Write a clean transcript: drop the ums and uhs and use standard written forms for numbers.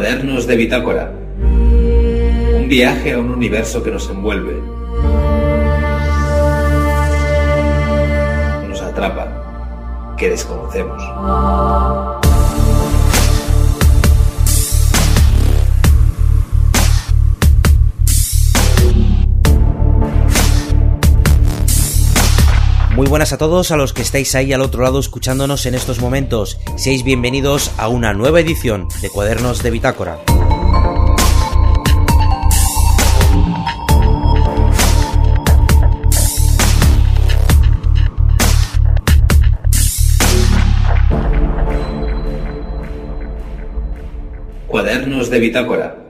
Cuadernos de Bitácora. Un viaje a un universo que nos envuelve. Nos atrapa, que desconocemos. Muy buenas a todos a los que estáis ahí al otro lado escuchándonos en estos momentos. Seáis bienvenidos a una nueva edición de Cuadernos de Bitácora. Cuadernos de Bitácora.